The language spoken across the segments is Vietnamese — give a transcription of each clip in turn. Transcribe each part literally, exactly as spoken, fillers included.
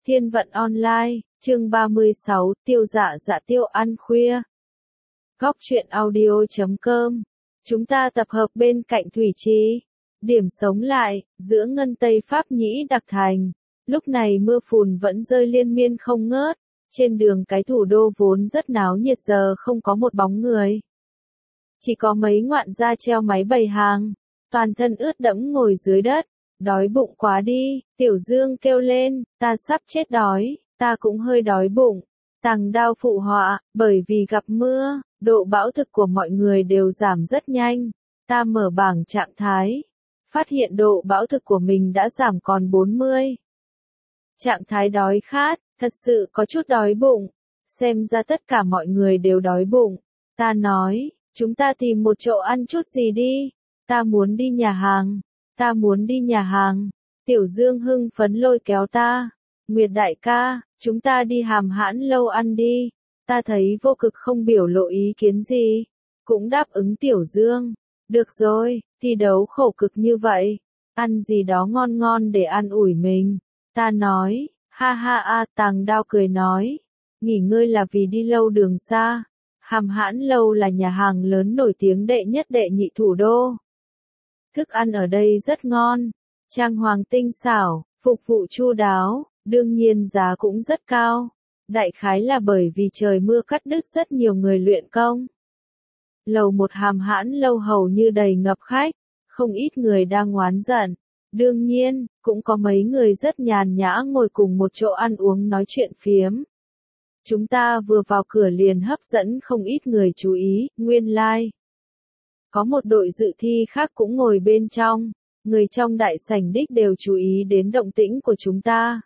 Thiên vận online, chương ba mươi sáu, tiêu dạ dạ tiêu ăn khuya. Góc truyện audio chấm com. Chúng ta tập hợp bên cạnh Thủy Trì. Điểm sống lại, giữa Ngân Tây Pháp Nhĩ Đặc Thành. Lúc này mưa phùn vẫn rơi liên miên không ngớt. Trên đường cái thủ đô vốn rất náo nhiệt giờ không có một bóng người. Chỉ có mấy ngoạn gia treo máy bày hàng. Toàn thân ướt đẫm ngồi dưới đất. Đói bụng quá đi, Tiểu Dương kêu lên, ta sắp chết đói, ta cũng hơi đói bụng. Tằng Đao phụ họa, bởi vì gặp mưa, độ bão thực của mọi người đều giảm rất nhanh. Ta mở bảng trạng thái, phát hiện độ bão thực của mình đã giảm còn bốn mươi. Trạng thái đói khát, thật sự có chút đói bụng. Xem ra tất cả mọi người đều đói bụng. Ta nói, chúng ta tìm một chỗ ăn chút gì đi. Ta muốn đi nhà hàng. Ta muốn đi nhà hàng. Tiểu Dương hưng phấn lôi kéo ta. Nguyệt đại ca, chúng ta đi Hàm Hãn lâu ăn đi. Ta thấy Vô Cực không biểu lộ ý kiến gì. Cũng đáp ứng Tiểu Dương. Được rồi, thi đấu khổ cực như vậy. Ăn gì đó ngon ngon để an ủi mình. Ta nói, ha ha a, Tằng Đao cười nói. Nghỉ ngơi là vì đi lâu đường xa. Hàm Hãn lâu là nhà hàng lớn nổi tiếng đệ nhất đệ nhị thủ đô. Thức ăn ở đây rất ngon, trang hoàng tinh xảo, phục vụ chu đáo, đương nhiên giá cũng rất cao. Đại khái là bởi vì trời mưa cắt đứt rất nhiều người luyện công. Lầu một Hàm Hãn lâu hầu như đầy ngập khách, không ít người đang oán giận. Đương nhiên, cũng có mấy người rất nhàn nhã ngồi cùng một chỗ ăn uống nói chuyện phiếm. Chúng ta vừa vào cửa liền hấp dẫn không ít người chú ý, nguyên lai. Like. Có một đội dự thi khác cũng ngồi bên trong, người trong đại sảnh đích đều chú ý đến động tĩnh của chúng ta.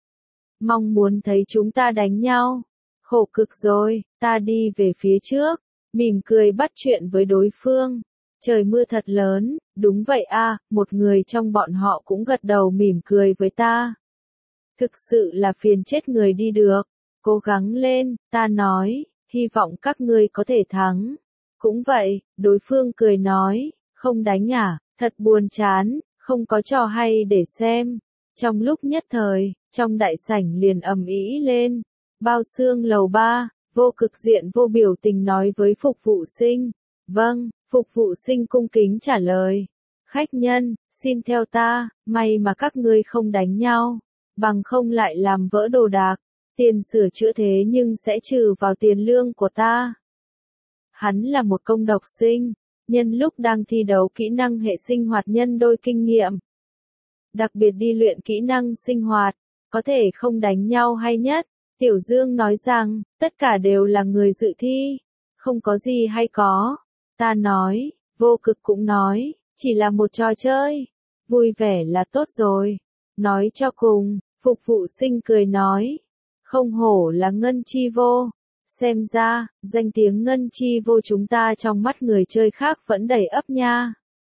Mong muốn thấy chúng ta đánh nhau. Khổ cực rồi, ta đi về phía trước, mỉm cười bắt chuyện với đối phương. Trời mưa thật lớn, đúng vậy a, một người trong bọn họ cũng gật đầu mỉm cười với ta. Thực sự là phiền chết người đi được, cố gắng lên, ta nói, hy vọng các ngươi có thể thắng. Cũng vậy, đối phương cười nói, không đánh à, thật buồn chán, không có trò hay để xem. Trong lúc nhất thời, trong đại sảnh liền ầm ĩ lên. Bao xương lầu ba, Vô Cực diện vô biểu tình nói với phục vụ sinh. Vâng, phục vụ sinh cung kính trả lời. Khách nhân, xin theo ta, may mà các ngươi không đánh nhau, bằng không lại làm vỡ đồ đạc. Tiền sửa chữa thế nhưng sẽ trừ vào tiền lương của ta. Hắn là một công độc sinh, nhân lúc đang thi đấu kỹ năng hệ sinh hoạt nhân đôi kinh nghiệm. Đặc biệt đi luyện kỹ năng sinh hoạt, có thể không đánh nhau hay nhất. Tiểu Dương nói rằng, tất cả đều là người dự thi, không có gì hay có. Ta nói, Vô Cực cũng nói, chỉ là một trò chơi, vui vẻ là tốt rồi. Nói cho cùng, phục vụ sinh cười nói, không hổ là Ngân Chi Vô. Xem ra, danh tiếng Ngân Chi Vô chúng ta trong mắt người chơi khác vẫn đầy ắp nha.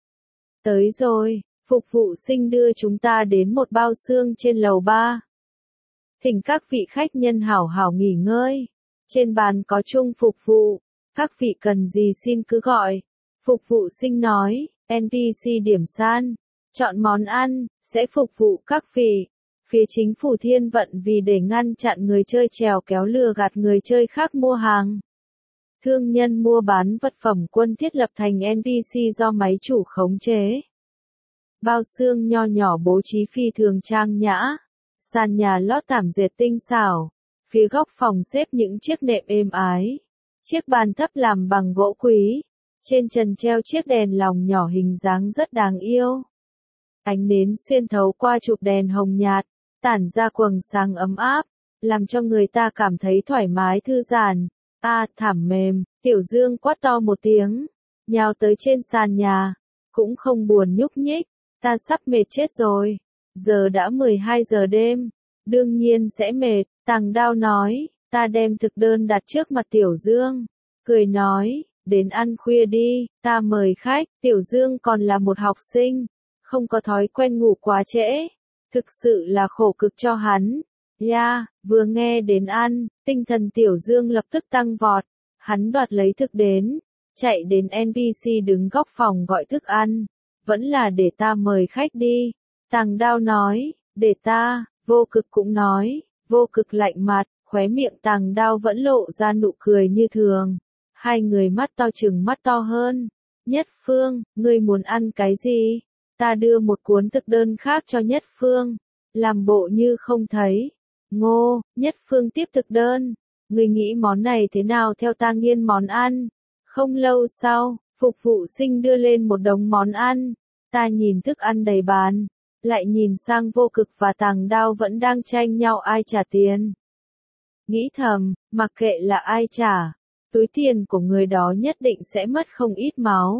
Tới rồi, phục vụ sinh đưa chúng ta đến một bao xương trên lầu ba. Thỉnh các vị khách nhân hảo hảo nghỉ ngơi. Trên bàn có chung phục vụ, các vị cần gì xin cứ gọi. Phục vụ sinh nói, en pê xê điểm san, chọn món ăn, sẽ phục vụ các vị. Phía chính phủ Thiên Vận vì để ngăn chặn người chơi trèo kéo lừa gạt người chơi khác mua hàng. Thương nhân mua bán vật phẩm quân thiết lập thành en pê xê do máy chủ khống chế. Bao xương nho nhỏ bố trí phi thường trang nhã. Sàn nhà lót thảm dệt tinh xảo. Phía góc phòng xếp những chiếc nệm êm ái. Chiếc bàn thấp làm bằng gỗ quý. Trên trần treo chiếc đèn lồng nhỏ hình dáng rất đáng yêu. Ánh nến xuyên thấu qua chụp đèn hồng nhạt, tản ra quầng sáng ấm áp, làm cho người ta cảm thấy thoải mái thư giãn. A, à, thảm mềm, Tiểu Dương quát to một tiếng, nhào tới trên sàn nhà, cũng không buồn nhúc nhích, ta sắp mệt chết rồi. Giờ đã mười hai giờ đêm, đương nhiên sẽ mệt. Tằng Đao nói, ta đem thực đơn đặt trước mặt Tiểu Dương, cười nói, đến ăn khuya đi, ta mời khách. Tiểu Dương còn là một học sinh, không có thói quen ngủ quá trễ, thực sự là khổ cực cho hắn. Ya, yeah, vừa nghe đến ăn, tinh thần Tiểu Dương lập tức tăng vọt, hắn đoạt lấy thực đến, chạy đến en pê xê đứng góc phòng gọi thức ăn, vẫn là để ta mời khách đi. Tằng Đao nói, để ta. Vô Cực cũng nói, Vô Cực lạnh mặt, khóe miệng Tàng Đao vẫn lộ ra nụ cười như thường. Hai người mắt to chừng mắt to hơn. Nhất Phương, ngươi muốn ăn cái gì? Ta đưa một cuốn thực đơn khác cho Nhất Phương. Làm bộ như không thấy. Ngô, Nhất Phương tiếp thực đơn. Ngươi nghĩ món này thế nào theo ta nghiên món ăn? Không lâu sau, phục vụ sinh đưa lên một đống món ăn. Ta nhìn thức ăn đầy bàn, lại nhìn sang Vô Cực và Tàng Đao vẫn đang tranh nhau ai trả tiền. Nghĩ thầm, mặc kệ là ai trả, túi tiền của người đó nhất định sẽ mất không ít máu.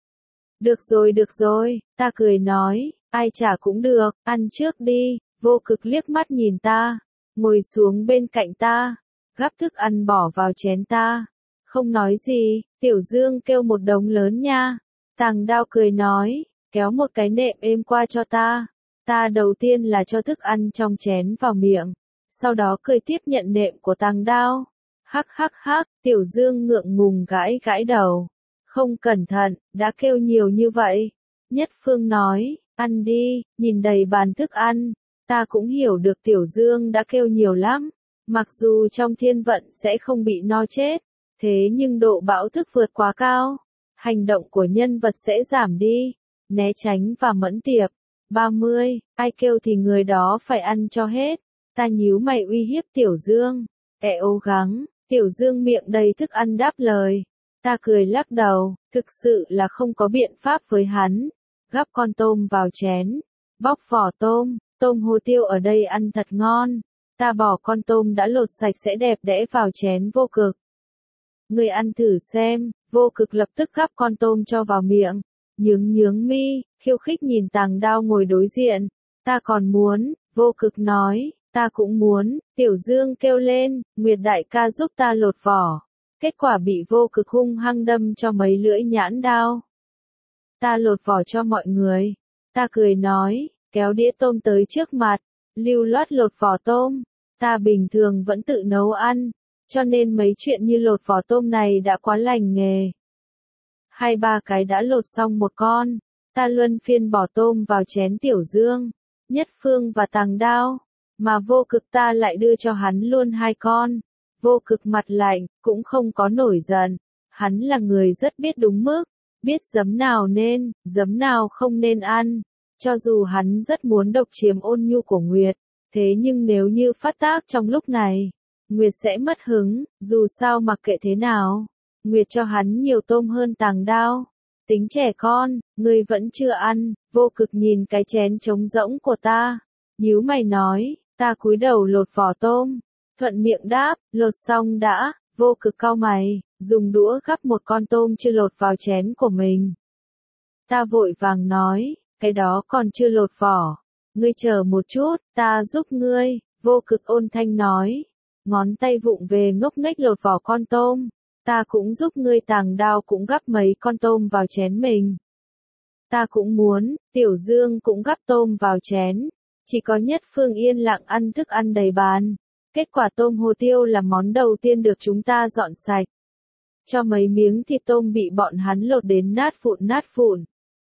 Được rồi được rồi, ta cười nói, ai trả cũng được, ăn trước đi. Vô Cực liếc mắt nhìn ta, ngồi xuống bên cạnh ta, gắp thức ăn bỏ vào chén ta. Không nói gì, Tiểu Dương kêu một đống lớn nha. Tàng Đao cười nói, kéo một cái nệm êm qua cho ta. Ta đầu tiên là cho thức ăn trong chén vào miệng, sau đó cười tiếp nhận nệm của Tàng Đao. Hắc hắc hắc, Tiểu Dương ngượng ngùng gãi gãi đầu. Không cẩn thận, đã kêu nhiều như vậy. Nhất Phương nói, ăn đi, nhìn đầy bàn thức ăn. Ta cũng hiểu được Tiểu Dương đã kêu nhiều lắm. Mặc dù trong thiên vận sẽ không bị no chết, thế nhưng độ bão thức vượt quá cao. Hành động của nhân vật sẽ giảm đi, né tránh và mẫn tiệp. ba mươi, ai kêu thì người đó phải ăn cho hết. Ta nhíu mày uy hiếp Tiểu Dương. Ẹ cố gắng, Tiểu Dương miệng đầy thức ăn đáp lời. Ta cười lắc đầu, thực sự là không có biện pháp với hắn. Gắp con tôm vào chén, bóc vỏ tôm, tôm hồ tiêu ở đây ăn thật ngon. Ta bỏ con tôm đã lột sạch sẽ đẹp đẽ vào chén Vô Cực. Người ăn thử xem. Vô Cực lập tức gắp con tôm cho vào miệng, nhướng nhướng mi, khiêu khích nhìn Tàng Đao ngồi đối diện. Ta còn muốn, Vô Cực nói, ta cũng muốn. Tiểu Dương kêu lên, Nguyệt đại ca giúp ta lột vỏ. Kết quả bị Vô Cực hung hăng đâm cho mấy lưỡi nhãn đao. Ta lột vỏ cho mọi người. Ta cười nói, kéo đĩa tôm tới trước mặt, lưu loát lột vỏ tôm. Ta bình thường vẫn tự nấu ăn, cho nên mấy chuyện như lột vỏ tôm này đã quá lành nghề. Hai ba cái đã lột xong một con, ta luân phiên bỏ tôm vào chén Tiểu Dương, Nhất Phương và Tàng Đao, mà Vô Cực ta lại đưa cho hắn luôn hai con. Vô Cực mặt lạnh, cũng không có nổi giận, hắn là người rất biết đúng mức, biết giấm nào nên, giấm nào không nên ăn. Cho dù hắn rất muốn độc chiếm ôn nhu của Nguyệt, thế nhưng nếu như phát tác trong lúc này, Nguyệt sẽ mất hứng. Dù sao mặc kệ thế nào, Nguyệt cho hắn nhiều tôm hơn Tàng Đao. Tính trẻ con, ngươi vẫn chưa ăn. Vô Cực nhìn cái chén trống rỗng của ta, nhíu mày nói, ta cúi đầu lột vỏ tôm, thuận miệng đáp, lột xong đã. Vô Cực cau mày, dùng đũa gắp một con tôm chưa lột vào chén của mình. Ta vội vàng nói, cái đó còn chưa lột vỏ, ngươi chờ một chút, ta giúp ngươi. Vô Cực ôn thanh nói, ngón tay vụng về ngốc nghếch lột vỏ con tôm. Ta cũng giúp ngươi. Tàng Đao cũng gắp mấy con tôm vào chén mình. Ta cũng muốn. Tiểu Dương cũng gắp tôm vào chén. Chỉ có Nhất Phương yên lặng ăn thức ăn đầy bàn. Kết quả tôm hồ tiêu là món đầu tiên được chúng ta dọn sạch. Cho mấy miếng thịt tôm bị bọn hắn lột đến nát vụn nát vụn.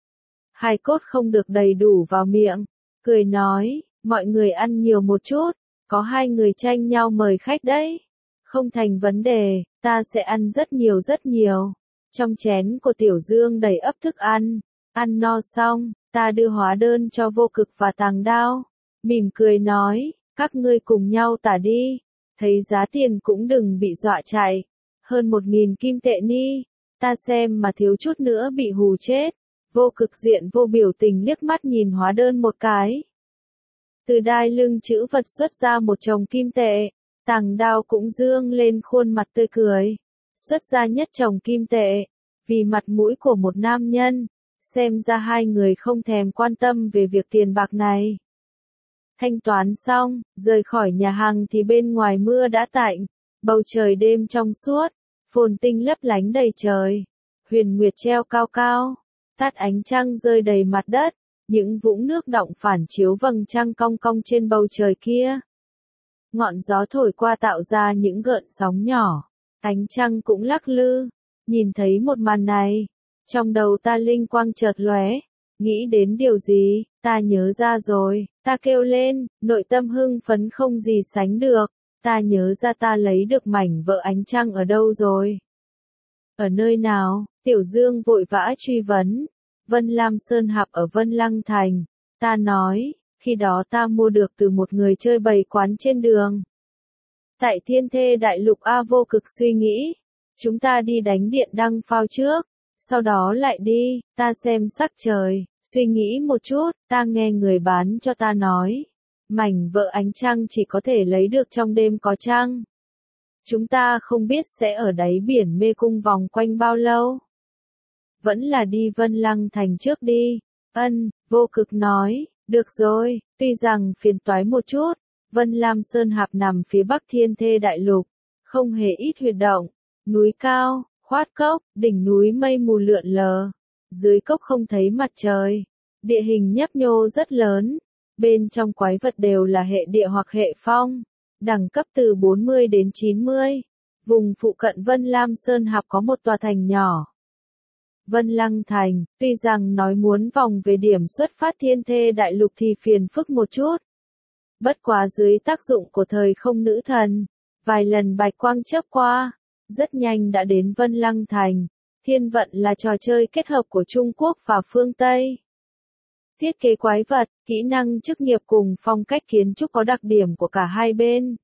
Hai cốt không được đầy đủ vào miệng. Cười nói, mọi người ăn nhiều một chút. Có hai người tranh nhau mời khách đấy. Không thành vấn đề, ta sẽ ăn rất nhiều rất nhiều. Trong chén của Tiểu Dương đầy ắp thức ăn. Ăn no xong, ta đưa hóa đơn cho Vô Cực và Tàng Đao. Mỉm cười nói, các ngươi cùng nhau tả đi. Thấy giá tiền cũng đừng bị dọa chạy. Hơn một nghìn kim tệ ni. Ta xem mà thiếu chút nữa bị hù chết. Vô Cực diện vô biểu tình liếc mắt nhìn hóa đơn một cái. Từ đai lưng chữ vật xuất ra một chồng kim tệ. Tàng Đao cũng dương lên khuôn mặt tươi cười. Xuất ra nhất chồng kim tệ. Vì mặt mũi của một nam nhân, xem ra hai người không thèm quan tâm về việc tiền bạc này. Thanh toán xong, rời khỏi nhà hàng thì bên ngoài mưa đã tạnh. Bầu trời đêm trong suốt, phồn tinh lấp lánh đầy trời. Huyền nguyệt treo cao cao, tát ánh trăng rơi đầy mặt đất. Những vũng nước đọng phản chiếu vầng trăng cong cong trên bầu trời kia. Ngọn gió thổi qua tạo ra những gợn sóng nhỏ. Ánh trăng cũng lắc lư. Nhìn thấy một màn này, trong đầu ta linh quang chợt lóe. Nghĩ đến điều gì, ta nhớ ra rồi, ta kêu lên, nội tâm hưng phấn không gì sánh được, ta nhớ ra ta lấy được mảnh vợ ánh trăng ở đâu rồi. Ở nơi nào, Tiểu Dương vội vã truy vấn, Vân Lam Sơn Hạp ở Vân Lăng Thành, ta nói, khi đó ta mua được từ một người chơi bày quán trên đường. Tại Thiên Thê Đại Lục. A Vô Cực suy nghĩ, chúng ta đi đánh điện đăng phao trước, sau đó lại đi, ta xem sắc trời, suy nghĩ một chút, ta nghe người bán cho ta nói, mảnh vợ ánh trăng chỉ có thể lấy được trong đêm có trăng. Chúng ta không biết sẽ ở đáy biển mê cung vòng quanh bao lâu. Vẫn là đi Vân Lăng Thành trước đi. Ân, Vô Cực nói, được rồi, tuy rằng phiền toái một chút, Vân Lam Sơn Hạp nằm phía bắc Thiên Thê Đại Lục, không hề ít huyệt động, núi cao, khoát cốc, đỉnh núi mây mù lượn lờ, dưới cốc không thấy mặt trời, địa hình nhấp nhô rất lớn, bên trong quái vật đều là hệ địa hoặc hệ phong, đẳng cấp từ bốn mươi đến chín mươi, vùng phụ cận Vân Lam Sơn Hạp có một tòa thành nhỏ. Vân Lăng Thành, tuy rằng nói muốn vòng về điểm xuất phát Thiên Thê Đại Lục thì phiền phức một chút. Bất quá dưới tác dụng của thời không nữ thần, vài lần bạch quang chớp qua, rất nhanh đã đến Vân Lăng Thành. Thiên vận là trò chơi kết hợp của Trung Quốc và phương Tây. Thiết kế quái vật, kỹ năng chức nghiệp cùng phong cách kiến trúc có đặc điểm của cả hai bên.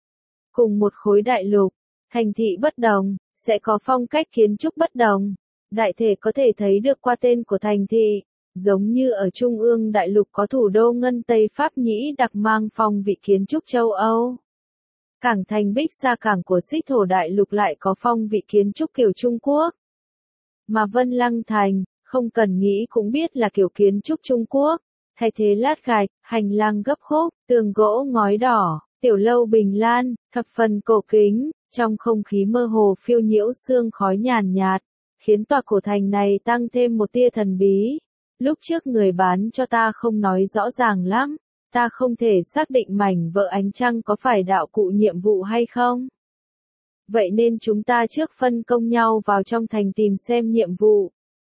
Cùng một khối đại lục, thành thị bất đồng, sẽ có phong cách kiến trúc bất đồng. Đại thể có thể thấy được qua tên của thành thị, giống như ở Trung ương đại lục có thủ đô Ngân Tây Pháp Nhĩ đặc mang phong vị kiến trúc châu Âu. Cảng thành Bích Sa cảng của Xích Thổ đại lục lại có phong vị kiến trúc kiểu Trung Quốc. Mà Vân Lăng Thành, không cần nghĩ cũng biết là kiểu kiến trúc Trung Quốc, thay thế lát gạch, hành lang gấp khúc, tường gỗ ngói đỏ, tiểu lâu bình lan, thập phần cổ kính, trong không khí mơ hồ phiêu nhiễu sương khói nhàn nhạt, khiến tòa cổ thành này tăng thêm một tia thần bí. Lúc trước người bán cho ta không nói rõ ràng lắm, ta không thể xác định mảnh vợ ánh trăng có phải đạo cụ nhiệm vụ hay không. Vậy nên chúng ta trước phân công nhau vào trong thành tìm xem nhiệm vụ.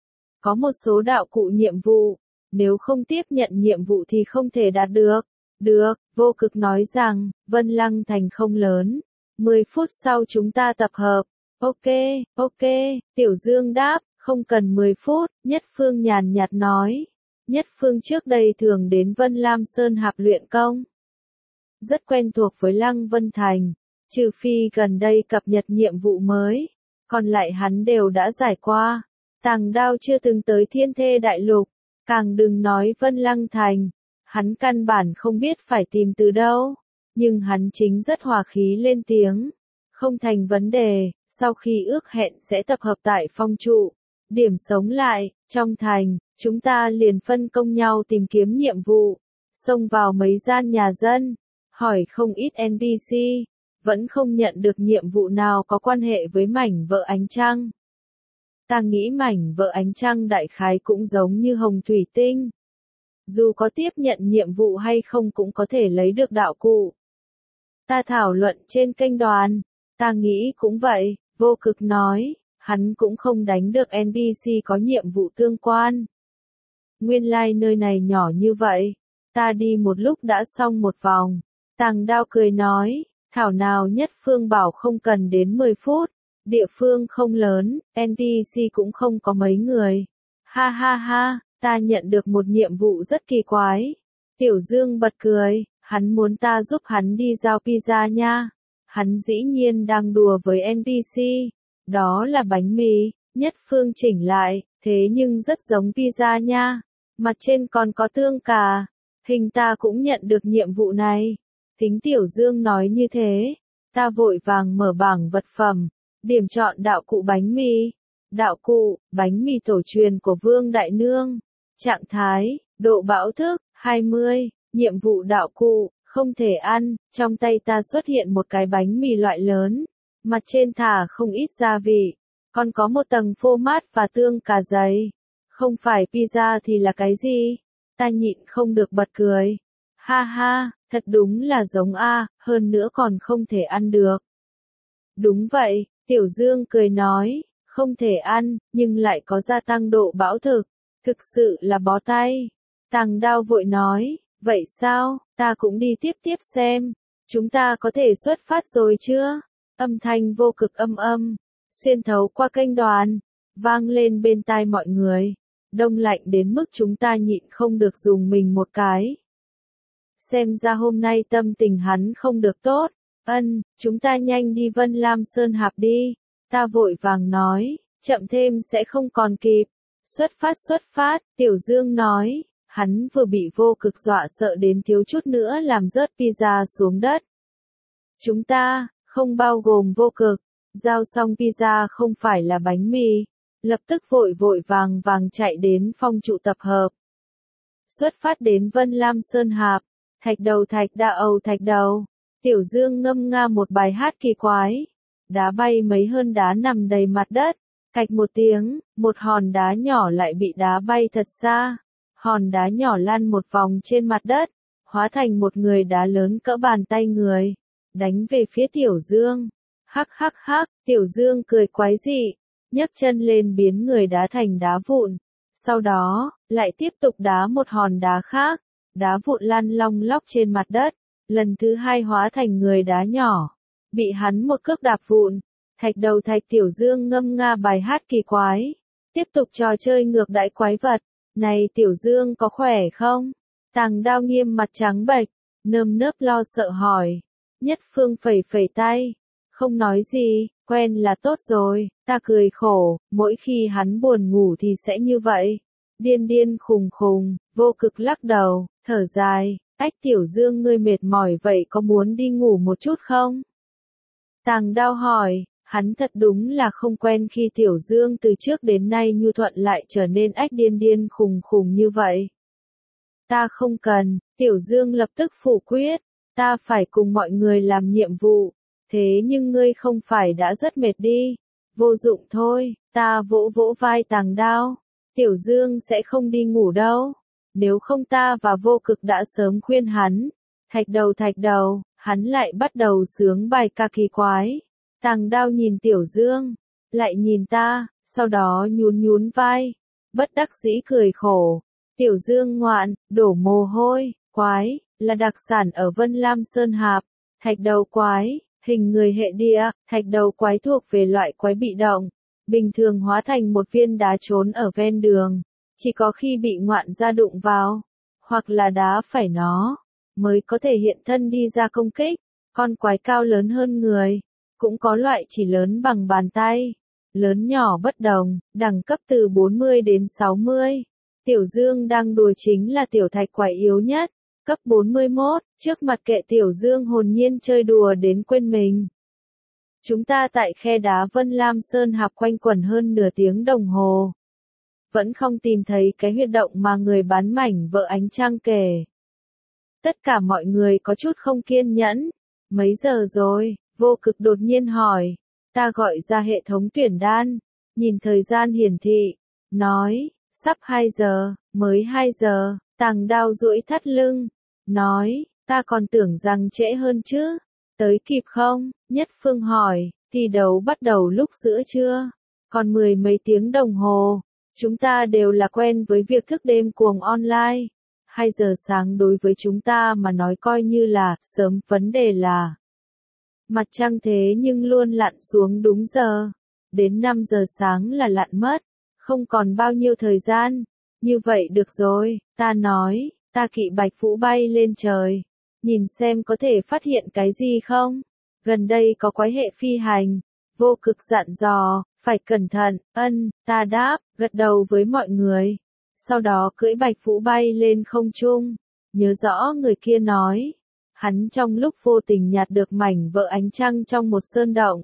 Có một số đạo cụ nhiệm vụ, nếu không tiếp nhận nhiệm vụ thì không thể đạt được. Được, Vô Cực nói rằng, Vân Lăng Thành không lớn. mười phút sau chúng ta tập hợp. Ok, ok, Tiểu Dương đáp, không cần mười phút, Nhất Phương nhàn nhạt nói. Nhất Phương trước đây thường đến Vân Lam Sơn Hạp luyện công. Rất quen thuộc với Lăng Vân Thành, trừ phi gần đây cập nhật nhiệm vụ mới, còn lại hắn đều đã giải qua. Tàng Đao chưa từng tới Thiên Thê Đại Lục, càng đừng nói Vân Lăng Thành, hắn căn bản không biết phải tìm từ đâu, nhưng hắn chính rất hòa khí lên tiếng. Không thành vấn đề, sau khi ước hẹn sẽ tập hợp tại phong trụ, điểm sống lại, trong thành, chúng ta liền phân công nhau tìm kiếm nhiệm vụ, xông vào mấy gian nhà dân, hỏi không ít en pê xê, vẫn không nhận được nhiệm vụ nào có quan hệ với mảnh vợ ánh trăng. Ta nghĩ mảnh vợ ánh trăng đại khái cũng giống như hồng thủy tinh. Dù có tiếp nhận nhiệm vụ hay không cũng có thể lấy được đạo cụ. Ta thảo luận trên kênh đoàn, ta nghĩ cũng vậy, Vô Cực nói, hắn cũng không đánh được en pê xê có nhiệm vụ tương quan. Nguyên lai like nơi này nhỏ như vậy, ta đi một lúc đã xong một vòng. Tàng Đao cười nói, thảo nào Nhất Phương bảo không cần đến mười phút, địa phương không lớn, en pê xê cũng không có mấy người. Ha ha ha, ta nhận được một nhiệm vụ rất kỳ quái. Tiểu Dương bật cười, hắn muốn ta giúp hắn đi giao pizza nha. Hắn dĩ nhiên đang đùa với en pê xê. Đó là bánh mì, Nhất Phương chỉnh lại, thế nhưng rất giống pizza nha. Mặt trên còn có tương cà. Hình ta cũng nhận được nhiệm vụ này. Tính Tiểu Dương nói như thế. Ta vội vàng mở bảng vật phẩm. Điểm chọn đạo cụ bánh mì. Đạo cụ, bánh mì tổ truyền của Vương Đại Nương. Trạng thái, độ bão thức, hai mươi. Nhiệm vụ đạo cụ, không thể ăn. Trong tay ta xuất hiện một cái bánh mì loại lớn. Mặt trên thả không ít gia vị. Còn có một tầng phô mát và tương cà dày. Không phải pizza thì là cái gì? Ta nhịn không được bật cười. Ha ha, thật đúng là giống A, hơn nữa còn không thể ăn được. Đúng vậy, Tiểu Dương cười nói, không thể ăn, nhưng lại có gia tăng độ bão thực. Thực sự là bó tay. Tàng Đao vội nói, vậy sao, ta cũng đi tiếp tiếp xem. Chúng ta có thể xuất phát rồi chưa? Âm thanh vô cực âm âm, xuyên thấu qua kênh đoàn, vang lên bên tai mọi người. Đông lạnh đến mức chúng ta nhịn không được dùng mình một cái. Xem ra hôm nay tâm tình hắn không được tốt. Ân, chúng ta nhanh đi Vân Lam Sơn Hạp đi. Ta vội vàng nói, chậm thêm sẽ không còn kịp. Xuất phát xuất phát, Tiểu Dương nói, hắn vừa bị vô cực dọa sợ đến thiếu chút nữa làm rớt pizza xuống đất. Chúng ta, không bao gồm vô cực, giao xong pizza không phải là bánh mì, lập tức vội vội vàng vàng chạy đến phong trụ tập hợp. Xuất phát đến Vân Lam Sơn Hạp, thạch đầu thạch đa âu thạch đầu, Tiểu Dương ngâm nga một bài hát kỳ quái, đá bay mấy hơn đá nằm đầy mặt đất, cạch một tiếng, một hòn đá nhỏ lại bị đá bay thật xa, hòn đá nhỏ lăn một vòng trên mặt đất, hóa thành một người đá lớn cỡ bàn tay người, đánh về phía Tiểu Dương. Hắc hắc hắc, Tiểu Dương cười quái dị, nhấc chân lên biến người đá thành đá vụn, sau đó, lại tiếp tục đá một hòn đá khác, đá vụn lăn long lóc trên mặt đất, lần thứ hai hóa thành người đá nhỏ, bị hắn một cước đạp vụn. Thạch đầu thạch Tiểu Dương ngâm nga bài hát kỳ quái, tiếp tục trò chơi ngược đãi quái vật. Này Tiểu Dương có khỏe không? Tàng Đao nghiêm mặt trắng bệch, nơm nớp lo sợ hỏi. Nhất Phương phẩy phẩy tay, không nói gì, quen là tốt rồi. Ta cười khổ, mỗi khi hắn buồn ngủ thì sẽ như vậy. Điên điên khùng khùng, vô cực lắc đầu, thở dài, ách Tiểu Dương ngươi mệt mỏi vậy có muốn đi ngủ một chút không? Tàng Đao hỏi, hắn thật đúng là không quen khi Tiểu Dương từ trước đến nay nhu thuận lại trở nên ách điên điên khùng khùng như vậy. Ta không cần, Tiểu Dương lập tức phủ quyết, ta phải cùng mọi người làm nhiệm vụ, thế nhưng ngươi không phải đã rất mệt đi, vô dụng thôi, ta vỗ vỗ vai Tàng Đao, Tiểu Dương sẽ không đi ngủ đâu, nếu không ta và vô cực đã sớm khuyên hắn, thạch đầu thạch đầu, hắn lại bắt đầu sướng bài ca kỳ quái. Tàng Đao nhìn Tiểu Dương, lại nhìn ta, sau đó nhún nhún vai, bất đắc dĩ cười khổ. Tiểu Dương ngoạn, đổ mồ hôi, quái, là đặc sản ở Vân Lam Sơn Hạp, thạch đầu quái, hình người hệ địa, thạch đầu quái thuộc về loại quái bị động, bình thường hóa thành một viên đá trốn ở ven đường, chỉ có khi bị ngoạn ra đụng vào, hoặc là đá phải nó, mới có thể hiện thân đi ra công kích. Con quái cao lớn hơn người, cũng có loại chỉ lớn bằng bàn tay, lớn nhỏ bất đồng, đẳng cấp từ bốn mươi đến sáu mươi. Tiểu Dương đang đùa chính là tiểu thạch quái yếu nhất, cấp bốn mươi mốt, trước mặt kệ Tiểu Dương hồn nhiên chơi đùa đến quên mình. Chúng ta tại khe đá Vân Lam Sơn Hạp quanh quẩn hơn nửa tiếng đồng hồ. Vẫn không tìm thấy cái huyệt động mà người bán mảnh vợ ánh trăng kể. Tất cả mọi người có chút không kiên nhẫn. Mấy giờ rồi? Vô cực đột nhiên hỏi. Ta gọi ra hệ thống tuyển đan, nhìn thời gian hiển thị, nói, sắp hai giờ, mới hai giờ, Tàng Đao duỗi thắt lưng, nói, ta còn tưởng rằng trễ hơn chứ, tới kịp không? Nhất Phương hỏi, thi đấu bắt đầu lúc giữa trưa, còn mười mấy tiếng đồng hồ, chúng ta đều là quen với việc thức đêm cuồng online, hai giờ sáng đối với chúng ta mà nói coi như là sớm, vấn đề là mặt trăng thế nhưng luôn lặn xuống đúng giờ, đến năm giờ sáng là lặn mất, không còn bao nhiêu thời gian, như vậy được rồi, ta nói, ta kỵ bạch vũ bay lên trời, nhìn xem có thể phát hiện cái gì không, gần đây có quái hệ phi hành, vô cực dặn dò, phải cẩn thận, ân, ta đáp, gật đầu với mọi người, sau đó cưỡi bạch vũ bay lên không trung, nhớ rõ người kia nói. Hắn trong lúc vô tình nhặt được mảnh vỡ ánh trăng trong một sơn động.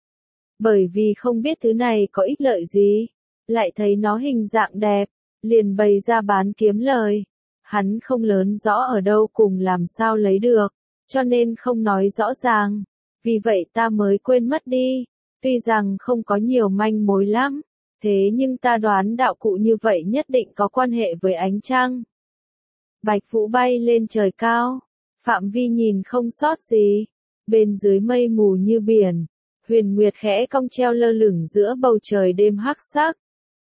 Bởi vì không biết thứ này có ích lợi gì, lại thấy nó hình dạng đẹp, liền bày ra bán kiếm lời. Hắn không lớn rõ ở đâu cùng làm sao lấy được, cho nên không nói rõ ràng. Vì vậy ta mới quên mất đi, tuy rằng không có nhiều manh mối lắm, thế nhưng ta đoán đạo cụ như vậy nhất định có quan hệ với ánh trăng. Bạch Vũ bay lên trời cao. Phạm vi nhìn không sót gì, bên dưới mây mù như biển, huyền nguyệt khẽ cong treo lơ lửng giữa bầu trời đêm hắc sắc.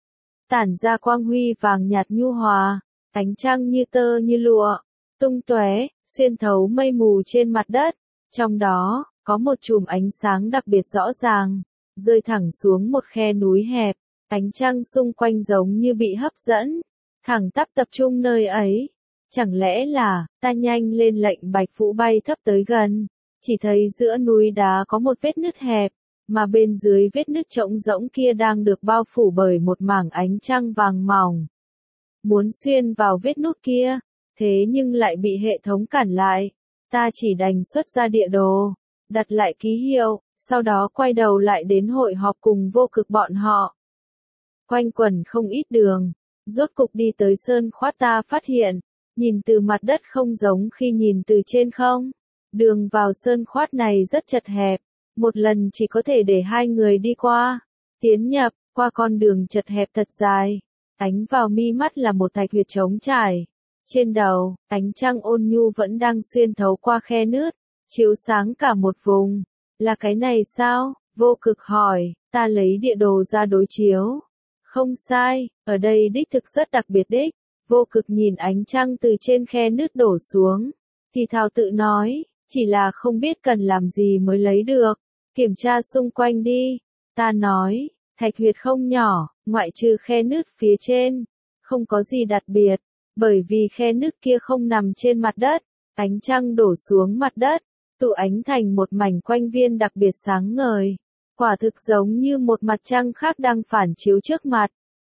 tản ra quang huy vàng nhạt nhu hòa, ánh trăng như tơ như lụa, tung tóe, xuyên thấu mây mù trên mặt đất, trong đó, có một chùm ánh sáng đặc biệt rõ ràng, rơi thẳng xuống một khe núi hẹp, ánh trăng xung quanh giống như bị hấp dẫn, thẳng tắp tập trung nơi ấy. Chẳng lẽ là, ta nhanh lên lệnh Bạch Vũ bay thấp tới gần, chỉ thấy giữa núi đá có một vết nứt hẹp, mà bên dưới vết nứt trống rỗng kia đang được bao phủ bởi một mảng ánh trăng vàng mỏng. Muốn xuyên vào vết nút kia, thế nhưng lại bị hệ thống cản lại, ta chỉ đành xuất ra địa đồ, đặt lại ký hiệu, sau đó quay đầu lại đến hội họp cùng Vô Cực bọn họ. Quanh quẩn không ít đường, rốt cục đi tới sơn khoát ta phát hiện, nhìn từ mặt đất không giống khi nhìn từ trên không. Đường vào sơn khoát này rất chật hẹp, một lần chỉ có thể để hai người đi qua. Tiến nhập, qua con đường chật hẹp thật dài, ánh vào mi mắt là một thạch huyệt trống trải. Trên đầu, ánh trăng ôn nhu vẫn đang xuyên thấu qua khe nứt, chiếu sáng cả một vùng. Là cái này sao? Vô Cực hỏi, ta lấy địa đồ ra đối chiếu. Không sai, ở đây đích thực rất đặc biệt đích. Vô Cực nhìn ánh trăng từ trên khe nứt đổ xuống, thì thào tự nói, chỉ là không biết cần làm gì mới lấy được, kiểm tra xung quanh đi. Ta nói, thạch huyệt không nhỏ, ngoại trừ khe nứt phía trên, không có gì đặc biệt, bởi vì khe nứt kia không nằm trên mặt đất, ánh trăng đổ xuống mặt đất, tụ ánh thành một mảnh quanh viên đặc biệt sáng ngời, quả thực giống như một mặt trăng khác đang phản chiếu trước mặt.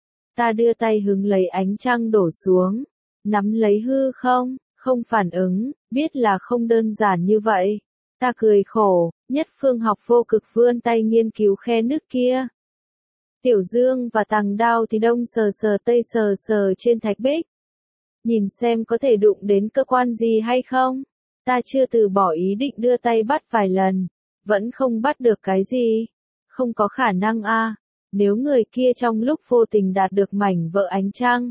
Ta đưa tay hứng lấy ánh trăng đổ xuống, nắm lấy hư không, không phản ứng, biết là không đơn giản như vậy. Ta cười khổ, Nhất Phương học Vô Cực vươn tay nghiên cứu khe nứt kia. Tiểu Dương và Tằng Đao thì đông sờ sờ tây sờ sờ trên thạch bích. Nhìn xem có thể đụng đến cơ quan gì hay không. Ta chưa từ bỏ ý định đưa tay bắt vài lần, vẫn không bắt được cái gì. Không có khả năng a. Nếu người kia trong lúc vô tình đạt được mảnh vỡ ánh trăng.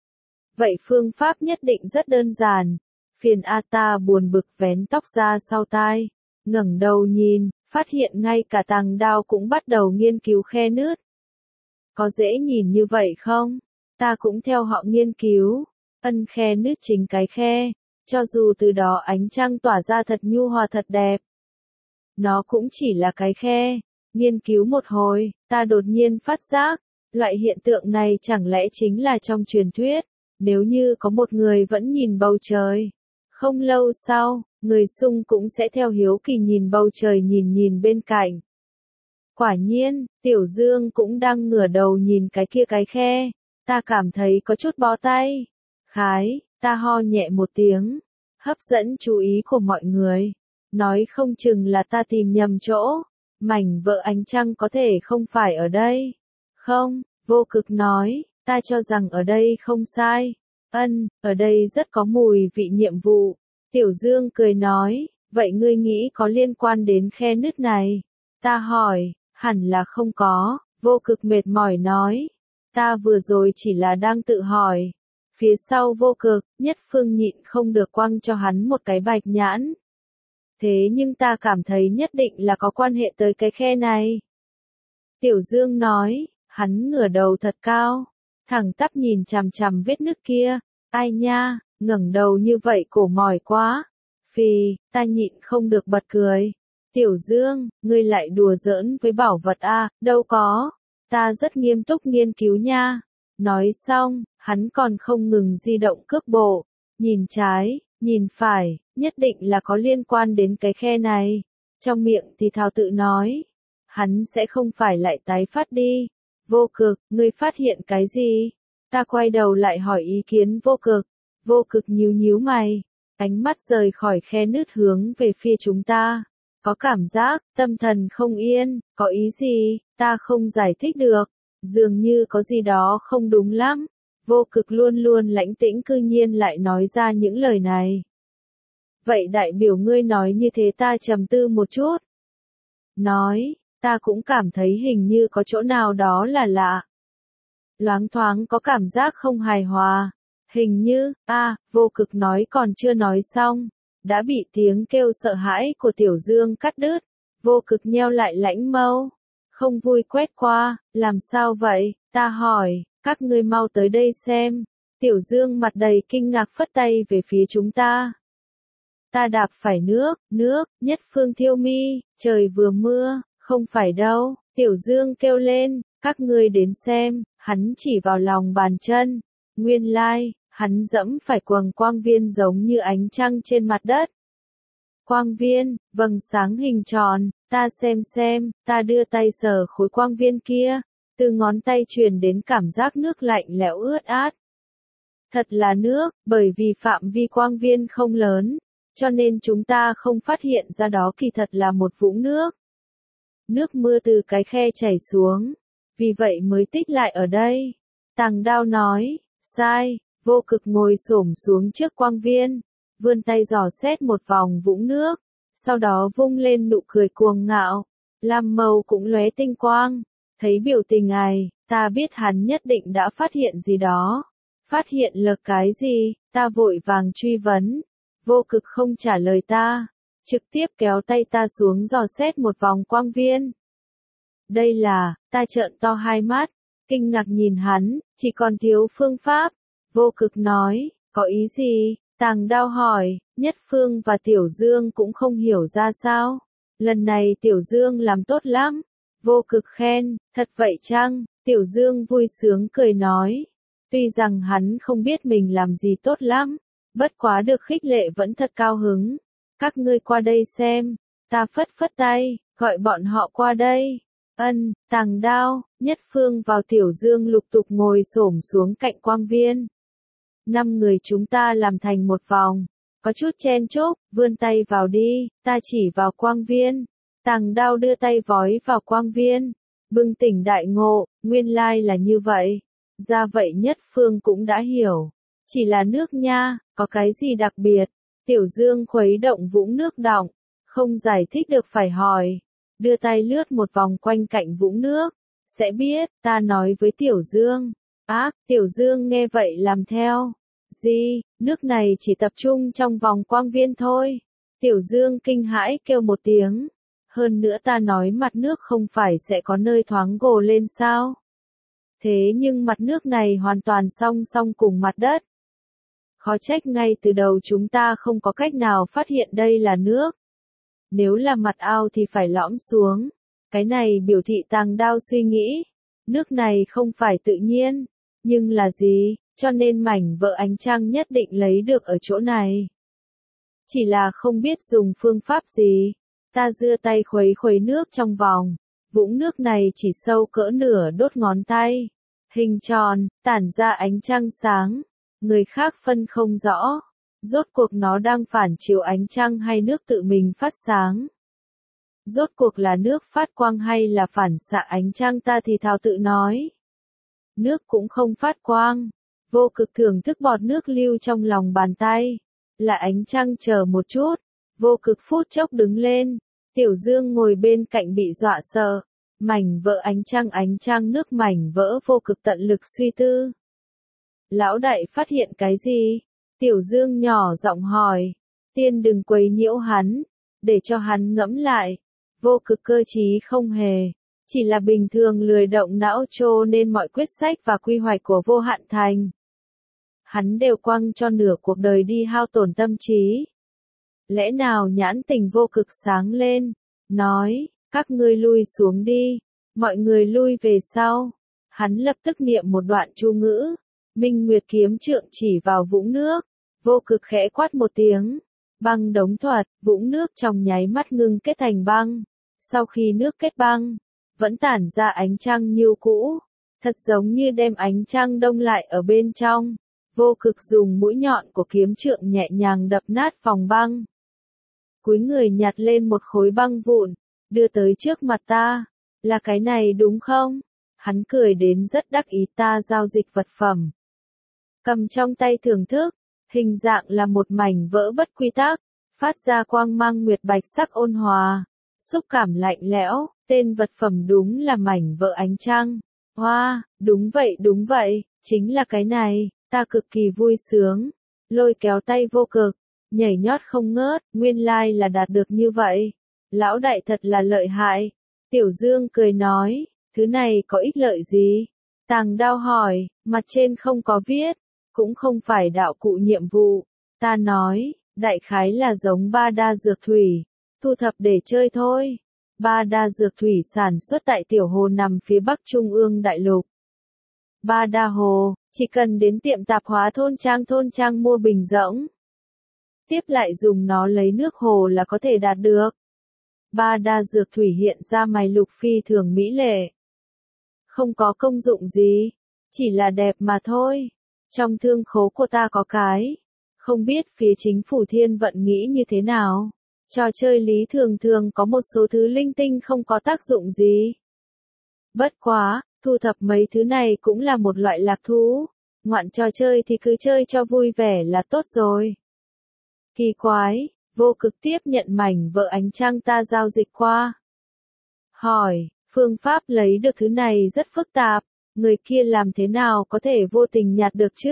Vậy phương pháp nhất định rất đơn giản. Phiền A ta buồn bực vén tóc ra sau tai, ngẩng đầu nhìn, phát hiện ngay cả Tằng Đao cũng bắt đầu nghiên cứu khe nứt. Có dễ nhìn như vậy không? Ta cũng theo họ nghiên cứu. Ân khe nứt chính cái khe, cho dù từ đó ánh trăng tỏa ra thật nhu hòa thật đẹp. Nó cũng chỉ là cái khe. Nghiên cứu một hồi, ta đột nhiên phát giác, loại hiện tượng này chẳng lẽ chính là trong truyền thuyết, nếu như có một người vẫn nhìn bầu trời. Không lâu sau, người xung cũng sẽ theo hiếu kỳ nhìn bầu trời nhìn nhìn bên cạnh. Quả nhiên, Tiểu Dương cũng đang ngửa đầu nhìn cái kia cái khe, ta cảm thấy có chút bó tay. Khái, ta ho nhẹ một tiếng, hấp dẫn chú ý của mọi người, nói không chừng là ta tìm nhầm chỗ. Mảnh vỡ ánh trăng có thể không phải ở đây. Không, Vô Cực nói, ta cho rằng ở đây không sai. Ân, ở đây rất có mùi vị nhiệm vụ. Tiểu Dương cười nói, vậy ngươi nghĩ có liên quan đến khe nứt này? Ta hỏi, hẳn là không có. Vô Cực mệt mỏi nói, ta vừa rồi chỉ là đang tự hỏi. Phía sau Vô Cực, Nhất Phương nhịn không được quăng cho hắn một cái bạch nhãn. Thế nhưng ta cảm thấy nhất định là có quan hệ tới cái khe này. Tiểu Dương nói, hắn ngửa đầu thật cao, thẳng tắp nhìn chằm chằm vết nứt kia. Ai nha, ngẩng đầu như vậy cổ mỏi quá. Phì, ta nhịn không được bật cười. Tiểu Dương, ngươi lại đùa giỡn với bảo vật à, đâu có. Ta rất nghiêm túc nghiên cứu nha. Nói xong, hắn còn không ngừng di động cước bộ. Nhìn trái, nhìn phải, nhất định là có liên quan đến cái khe này. Trong miệng thì thào tự nói. Hắn sẽ không phải lại tái phát đi. Vô Cực, ngươi phát hiện cái gì? Ta quay đầu lại hỏi ý kiến Vô Cực. Vô Cực nhíu nhíu mày. Ánh mắt rời khỏi khe nứt hướng về phía chúng ta. Có cảm giác, tâm thần không yên, có ý gì, ta không giải thích được. Dường như có gì đó không đúng lắm. Vô Cực luôn luôn lãnh tĩnh cư nhiên lại nói ra những lời này. Vậy đại biểu ngươi nói như thế ta trầm tư một chút. Nói, ta cũng cảm thấy hình như có chỗ nào đó là lạ. Loáng thoáng có cảm giác không hài hòa. Hình như, a, Vô Cực nói còn chưa nói xong. Đã bị tiếng kêu sợ hãi của Tiểu Dương cắt đứt. Vô Cực nheo lại lãnh mâu. Không vui quét qua, làm sao vậy, ta hỏi, các ngươi mau tới đây xem. Tiểu Dương mặt đầy kinh ngạc phất tay về phía chúng ta. Ta đạp phải nước, nước, Nhất Phương thiêu mi, trời vừa mưa, không phải đâu, Tiểu Dương kêu lên, các ngươi đến xem, hắn chỉ vào lòng bàn chân, nguyên lai, hắn dẫm phải quầng quang viên giống như ánh trăng trên mặt đất. Quang viên, vầng sáng hình tròn, ta xem xem, ta đưa tay sờ khối quang viên kia, từ ngón tay truyền đến cảm giác nước lạnh lẽo ướt át. Thật là nước, bởi vì phạm vi quang viên không lớn, cho nên chúng ta không phát hiện ra đó kỳ thật là một vũng nước. Nước mưa từ cái khe chảy xuống, vì vậy mới tích lại ở đây. Tàng Đao nói, sai, Vô Cực ngồi xổm xuống trước quang viên, vươn tay dò xét một vòng vũng nước, sau đó vung lên nụ cười cuồng ngạo, lam màu cũng lóe tinh quang, thấy biểu tình ai, ta biết hắn nhất định đã phát hiện gì đó. Phát hiện là cái gì, ta vội vàng truy vấn. Vô Cực không trả lời ta, trực tiếp kéo tay ta xuống dò xét một vòng quang viên. Đây là, ta trợn to hai mắt, kinh ngạc nhìn hắn, chỉ còn thiếu phương pháp. Vô Cực nói, có ý gì? Tàng Đao hỏi, Nhất Phương và Tiểu Dương cũng không hiểu ra sao. Lần này Tiểu Dương làm tốt lắm. Vô Cực khen, thật vậy chăng? Tiểu Dương vui sướng cười nói. Tuy rằng hắn không biết mình làm gì tốt lắm, bất quá được khích lệ vẫn thật cao hứng. Các ngươi qua đây xem, ta phất phất tay, gọi bọn họ qua đây. Ân, Tàng Đao, Nhất Phương vào Tiểu Dương lục tục ngồi xổm xuống cạnh quang viên. Năm người chúng ta làm thành một vòng, có chút chen chúc, vươn tay vào đi, ta chỉ vào quang viên. Tàng Đao đưa tay vói vào quang viên, bừng tỉnh đại ngộ, nguyên lai là như vậy. Ra vậy Nhất Phương cũng đã hiểu. Chỉ là nước nha, có cái gì đặc biệt? Tiểu Dương khuấy động vũng nước đọng, không giải thích được phải hỏi. Đưa tay lướt một vòng quanh cạnh vũng nước. Sẽ biết, ta nói với Tiểu Dương. Ác, Tiểu Dương nghe vậy làm theo. Gì, nước này chỉ tập trung trong vòng quang viên thôi. Tiểu Dương kinh hãi kêu một tiếng. Hơn nữa ta nói mặt nước không phải sẽ có nơi thoáng gồ lên sao? Thế nhưng mặt nước này hoàn toàn song song cùng mặt đất. Khó trách ngay từ đầu chúng ta không có cách nào phát hiện đây là nước. Nếu là mặt ao thì phải lõm xuống. Cái này biểu thị Tàng Đao suy nghĩ. Nước này không phải tự nhiên. Nhưng là gì, cho nên mảnh vỡ ánh trăng nhất định lấy được ở chỗ này. Chỉ là không biết dùng phương pháp gì. Ta giơ tay khuấy khuấy nước trong vòng. Vũng nước này chỉ sâu cỡ nửa đốt ngón tay. Hình tròn, tản ra ánh trăng sáng. Người khác phân không rõ. Rốt cuộc nó đang phản chiếu ánh trăng hay nước tự mình phát sáng. Rốt cuộc là nước phát quang hay là phản xạ ánh trăng, ta thì thào tự nói. Nước cũng không phát quang. Vô Cực thưởng thức bọt nước lưu trong lòng bàn tay. Là ánh trăng, chờ một chút. Vô Cực phút chốc đứng lên. Tiểu Dương ngồi bên cạnh bị dọa sợ. Mảnh vỡ ánh trăng ánh trăng nước mảnh vỡ. Vô Cực tận lực suy tư. Lão đại phát hiện cái gì? Tiểu Dương nhỏ giọng hỏi. Tiên đừng quấy nhiễu hắn. Để cho hắn ngẫm lại. Vô Cực cơ trí không hề. Chỉ là bình thường lười động não cho nên mọi quyết sách và quy hoạch của Vô Hạn Thành. Hắn đều quăng cho nửa cuộc đời đi hao tổn tâm trí. Lẽ nào nhãn tình Vô Cực sáng lên. Nói, các ngươi lui xuống đi. Mọi người lui về sau. Hắn lập tức niệm một đoạn chú ngữ. Minh Nguyệt kiếm trượng chỉ vào vũng nước. Vô Cực khẽ quát một tiếng. Băng đống thuật, vũng nước trong nháy mắt ngưng kết thành băng. Sau khi nước kết băng, vẫn tản ra ánh trăng như cũ. Thật giống như đem ánh trăng đông lại ở bên trong. Vô Cực dùng mũi nhọn của kiếm trượng nhẹ nhàng đập nát phòng băng. Cúi người nhặt lên một khối băng vụn, đưa tới trước mặt ta. Là cái này đúng không? Hắn cười đến rất đắc ý, ta giao dịch vật phẩm. Cầm trong tay thưởng thức, hình dạng là một mảnh vỡ bất quy tắc, phát ra quang mang nguyệt bạch sắc ôn hòa, xúc cảm lạnh lẽo, tên vật phẩm đúng là mảnh vỡ ánh trăng. Hoa, wow, đúng vậy đúng vậy, chính là cái này, ta cực kỳ vui sướng, lôi kéo tay Vô Cực, nhảy nhót không ngớt, nguyên lai là đạt được như vậy. Lão đại thật là lợi hại. Tiểu Dương cười nói, thứ này có ích lợi gì? Tàng Đao hỏi, mặt trên không có viết, cũng không phải đạo cụ nhiệm vụ. Ta nói, đại khái là giống ba đa dược thủy, thu thập để chơi thôi. Ba đa dược thủy sản xuất tại tiểu hồ nằm phía bắc trung ương đại lục. Ba đa hồ, chỉ cần đến tiệm tạp hóa thôn trang thôn trang mua bình rỗng. Tiếp lại dùng nó lấy nước hồ là có thể đạt được. Ba đa dược thủy hiện ra mày lục phi thường mỹ lệ. Không có công dụng gì, chỉ là đẹp mà thôi. Trong thương khố của ta có cái. Không biết phía chính phủ thiên vận nghĩ như thế nào. Trò chơi lý thường thường có một số thứ linh tinh không có tác dụng gì. Bất quá, thu thập mấy thứ này cũng là một loại lạc thú. Ngoạn trò chơi thì cứ chơi cho vui vẻ là tốt rồi. Kỳ quái, Vô Cực tiếp nhận mảnh vỡ ánh trăng ta giao dịch qua. Hỏi, phương pháp lấy được thứ này rất phức tạp, người kia làm thế nào có thể vô tình nhặt được chứ?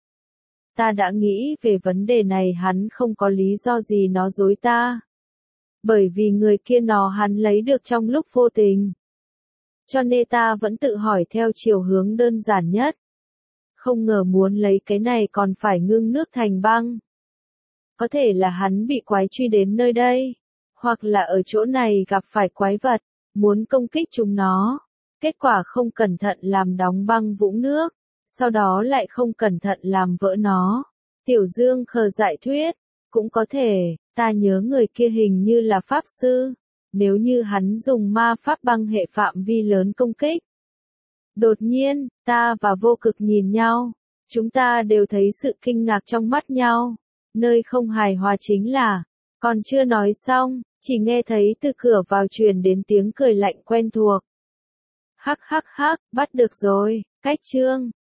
Ta đã nghĩ về vấn đề này, hắn không có lý do gì nó dối ta. Bởi vì người kia nó hắn lấy được trong lúc vô tình. Cho nên ta vẫn tự hỏi theo chiều hướng đơn giản nhất. Không ngờ muốn lấy cái này còn phải ngưng nước thành băng. Có thể là hắn bị quái truy đến nơi đây. Hoặc là ở chỗ này gặp phải quái vật, muốn công kích chúng nó. Kết quả không cẩn thận làm đóng băng vũng nước. Sau đó lại không cẩn thận làm vỡ nó. Tiểu Dương khờ giải thuyết. Cũng có thể, ta nhớ người kia hình như là pháp sư. Nếu như hắn dùng ma pháp băng hệ phạm vi lớn công kích. Đột nhiên, ta và Vô Cực nhìn nhau. Chúng ta đều thấy sự kinh ngạc trong mắt nhau. Nơi không hài hòa chính là, còn chưa nói xong, chỉ nghe thấy từ cửa vào truyền đến tiếng cười lạnh quen thuộc. Hắc hắc hắc, bắt được rồi, cách chương.